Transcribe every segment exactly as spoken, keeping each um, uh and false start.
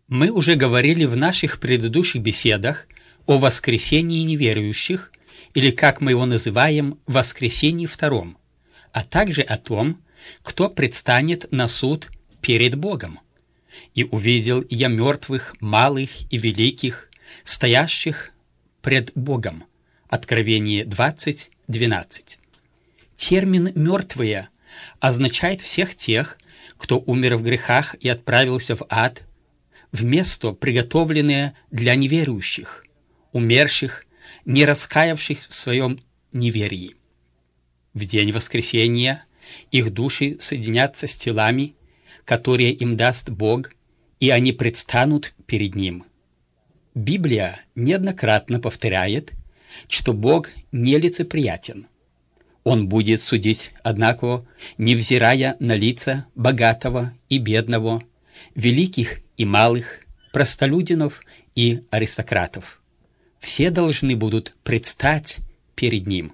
Мы уже говорили в наших предыдущих беседах о воскресении неверующих, или, как мы его называем, воскресении втором, а также о том, кто предстанет на суд перед Богом. «И увидел я мертвых, малых и великих, стоящих пред Богом». Откровение двадцать, двенадцать. Термин «мертвые» означает всех тех, кто умер в грехах и отправился в ад, в место, приготовленное для неверующих, умерших, не раскаявших в своем неверии. В день воскресения их души соединятся с телами, которые им даст Бог, и они предстанут перед Ним. Библия неоднократно повторяет, что Бог нелицеприятен. Он будет судить, однако, невзирая на лица богатого и бедного, великих и малых, простолюдинов и аристократов. Все должны будут предстать перед Ним.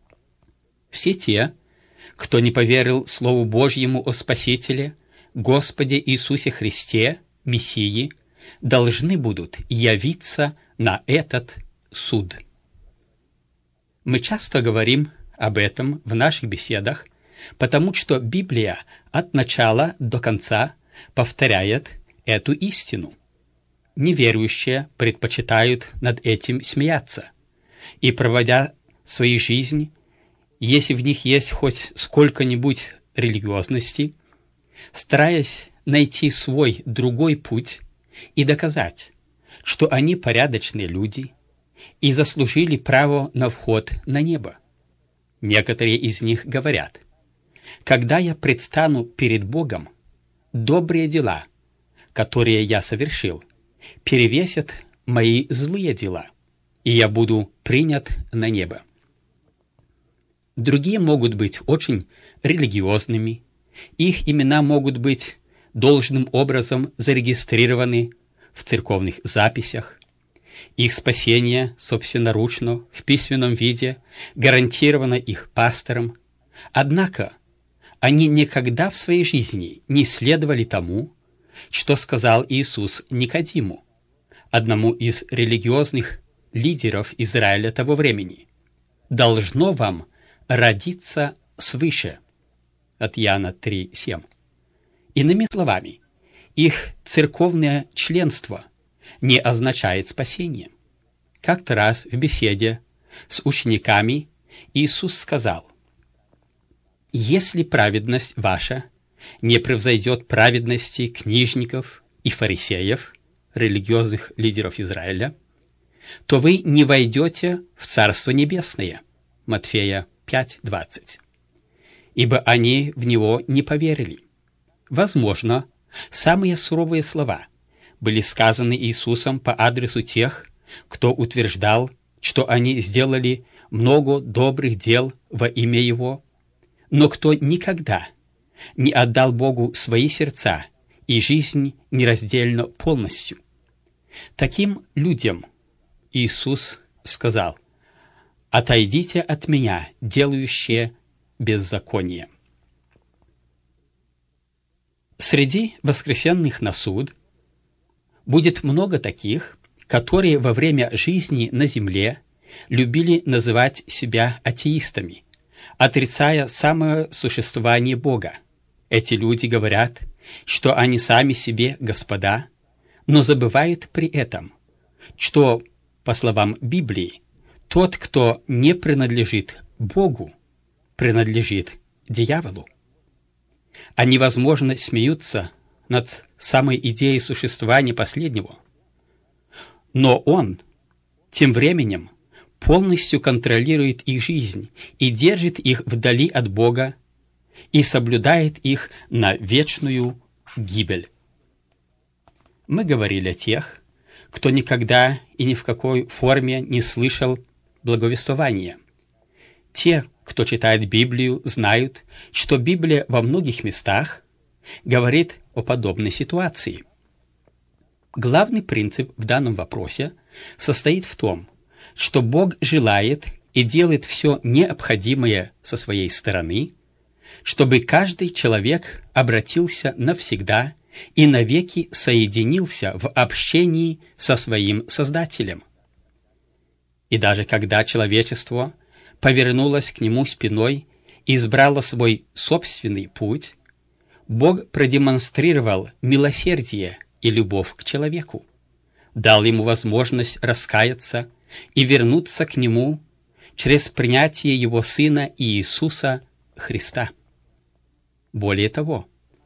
Все те, кто не поверил Слову Божьему о Спасителе, Господе Иисусе Христе, Мессии, должны будут явиться на этот суд. Мы часто говорим об этом в наших беседах, потому что Библия от начала до конца повторяет эту истину. Неверующие предпочитают над этим смеяться, и, проводя свою жизнь, если в них есть хоть сколько-нибудь религиозности, стараясь найти свой другой путь и доказать, что они порядочные люди и заслужили право на вход на небо. Некоторые из них говорят: «Когда я предстану перед Богом, добрые дела, которые я совершил, перевесят мои злые дела, и я буду принят на небо». Другие могут быть очень религиозными, их имена могут быть должным образом зарегистрированы в церковных записях, их спасение собственноручно в письменном виде гарантировано их пастором, однако они никогда в своей жизни не следовали тому, что сказал Иисус Никодиму, одному из религиозных лидеров Израиля того времени: «Должно вам родиться свыше». От Иоанна три, семь. Иными словами, их церковное членство не означает спасение. Как-то раз в беседе с учениками Иисус сказал: «Если праведность ваша не превзойдет праведности книжников и фарисеев, религиозных лидеров Израиля, то вы не войдете в Царство Небесное». Матфея пять, двадцать. «Ибо они в Него не поверили». Возможно, самые суровые слова были сказаны Иисусом по адресу тех, кто утверждал, что они сделали много добрых дел во имя Его, но кто никогда не отдал Богу свои сердца и жизнь нераздельно полностью. Таким людям Иисус сказал: «Отойдите от Меня, делающие беззаконие». Среди воскресенных на суд будет много таких, которые во время жизни на земле любили называть себя атеистами, отрицая самое существование Бога. Эти люди говорят, что они сами себе господа, но забывают при этом, что, по словам Библии, тот, кто не принадлежит Богу, принадлежит дьяволу. Они, возможно, смеются над самой идеей существования последнего, но он тем временем полностью контролирует их жизнь и держит их вдали от Бога и соблюдает их на вечную гибель. Мы говорили о тех, кто никогда и ни в какой форме не слышал благовествования. Те, кто читает Библию, знают, что Библия во многих местах говорит о подобной ситуации. Главный принцип в данном вопросе состоит в том, что Бог желает и делает все необходимое со своей стороны, чтобы каждый человек обратился навсегда и навеки соединился в общении со своим Создателем. И даже когда человечество повернулось к нему спиной и избрало свой собственный путь, Бог продемонстрировал милосердие и любовь к человеку, дал ему возможность раскаяться и вернуться к Нему через принятие Его Сына Иисуса Христа. Более того,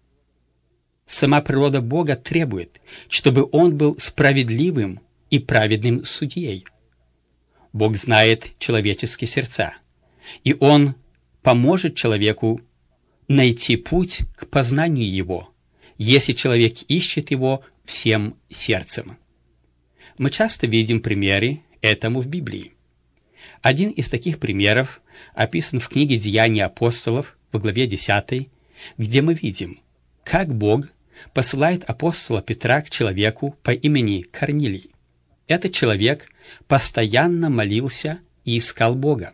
сама природа Бога требует, чтобы Он был справедливым и праведным судьей. Бог знает человеческие сердца, и Он поможет человеку найти путь к познанию Его, если человек ищет Его всем сердцем. Мы часто видим примеры этому в Библии. Один из таких примеров описан в книге «Деяния апостолов» в главе десятой, где мы видим, как Бог посылает апостола Петра к человеку по имени Корнилий. Этот человек постоянно молился и искал Бога.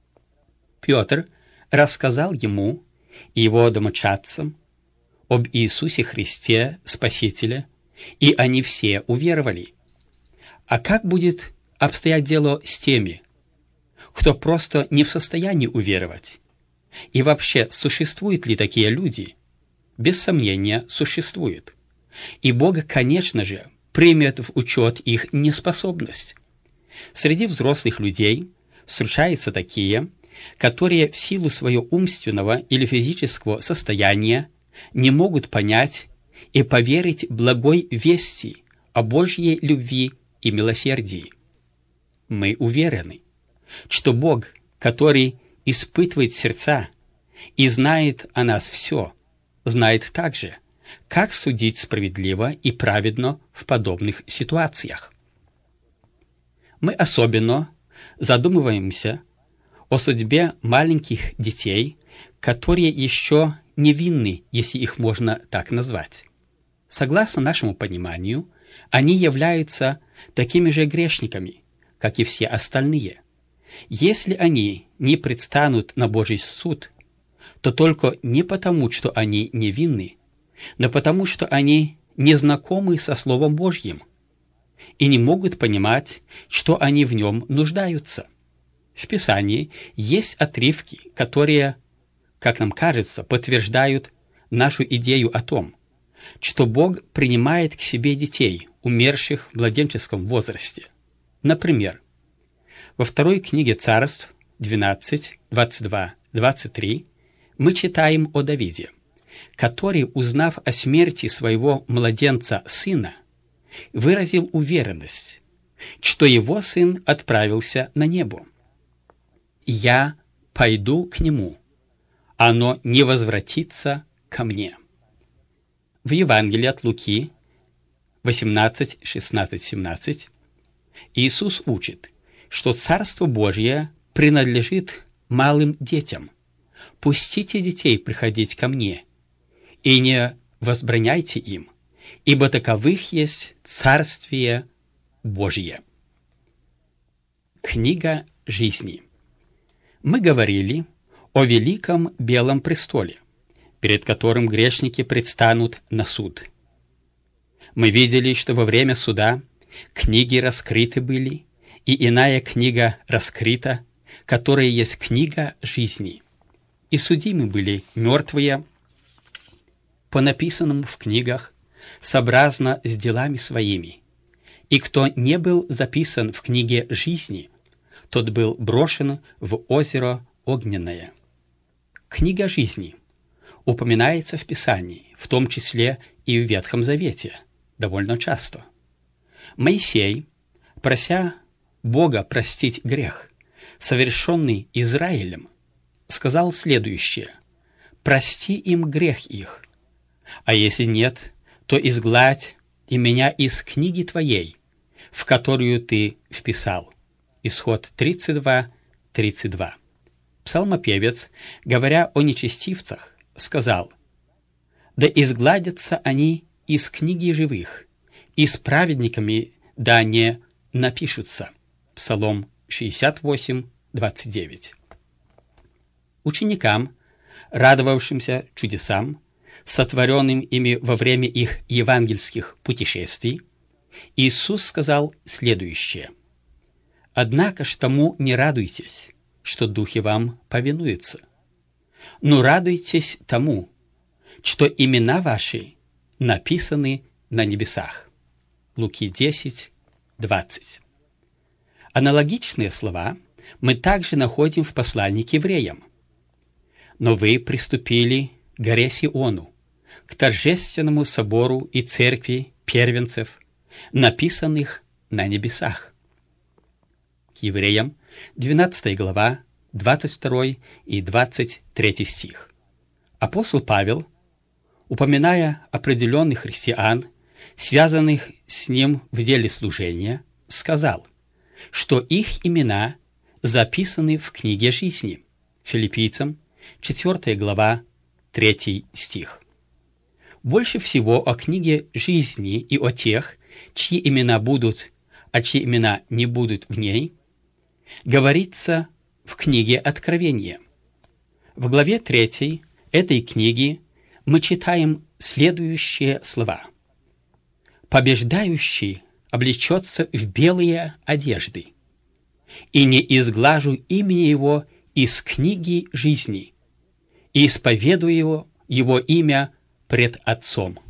Петр рассказал ему и его домочадцам об Иисусе Христе, Спасителе, и они все уверовали. А как будет обстоять дело с теми, кто просто не в состоянии уверовать? И вообще, существуют ли такие люди? Без сомнения, существуют. И Бог, конечно же, примет в учет их неспособность. Среди взрослых людей встречаются такие, которые в силу своего умственного или физического состояния не могут понять и поверить благой вести о Божьей любви и милосердии. Мы уверены, что Бог, который испытывает сердца и знает о нас все, знает также, как судить справедливо и праведно в подобных ситуациях. Мы особенно задумываемся о судьбе маленьких детей, которые еще невинны, если их можно так назвать. Согласно нашему пониманию, они являются такими же грешниками, как и все остальные. Если они не предстанут на Божий суд, то только не потому, что они невинны, но потому, что они не знакомы со Словом Божьим и не могут понимать, что они в нем нуждаются. В Писании есть отрывки, которые, как нам кажется, подтверждают нашу идею о том, что Бог принимает к себе детей, умерших в младенческом возрасте. Например, во второй книге Царств двенадцать, двадцать два, двадцать три мы читаем о Давиде, который, узнав о смерти своего младенца сына, выразил уверенность, что его сын отправился на небо. «Я пойду к нему, оно не возвратится ко мне». В Евангелии от Луки восемнадцать, шестнадцать, семнадцать Иисус учит, что Царство Божье принадлежит малым детям. «Пустите детей приходить ко мне, и не возбраняйте им, ибо таковых есть Царствие Божье». Книга жизни. Мы говорили о великом белом престоле, перед которым грешники предстанут на суд. Мы видели, что во время суда книги раскрыты были, и иная книга раскрыта, которая есть книга жизни. И судимы были мертвые по написанному в книгах, сообразно с делами своими. И кто не был записан в книге жизни, тот был брошен в озеро огненное. Книга жизни упоминается в Писании, в том числе и в Ветхом Завете, довольно часто. Моисей, прося Бога простить грех, совершенный Израилем, сказал следующее: «Прости им грех их, а если нет, то изгладь и меня из книги Твоей, в которую Ты вписал». Исход тридцать два, тридцать два. Псалмопевец, говоря о нечестивцах, сказал: «Да изгладятся они из книги живых, и с праведниками да не напишутся». Псалом шестьдесят восемь, двадцать девять. Ученикам, радовавшимся чудесам, сотворенным ими во время их евангельских путешествий, Иисус сказал следующее: «Однако ж тому не радуйтесь, что духи вам повинуются, но радуйтесь тому, что имена ваши написаны на небесах». Луки десять, двадцать. Аналогичные слова мы также находим в послании к евреям. «Но вы приступили к горе Сиону, к торжественному собору и церкви первенцев, написанных на небесах». К евреям, двенадцатая глава, двадцать второй и двадцать третий стих. Апостол Павел, упоминая определенных христиан, связанных с ним в деле служения, сказал, что их имена записаны в книге жизни. Филиппийцам, четвёртая глава, третий стих. Больше всего о книге жизни и о тех, чьи имена будут, а чьи имена не будут в ней, говорится в книге Откровения. В главе третьей этой книги мы читаем следующие слова: «Побеждающий облечется в белые одежды, и не изглажу имени его из книги жизни, и исповедую его, его имя пред Отцом».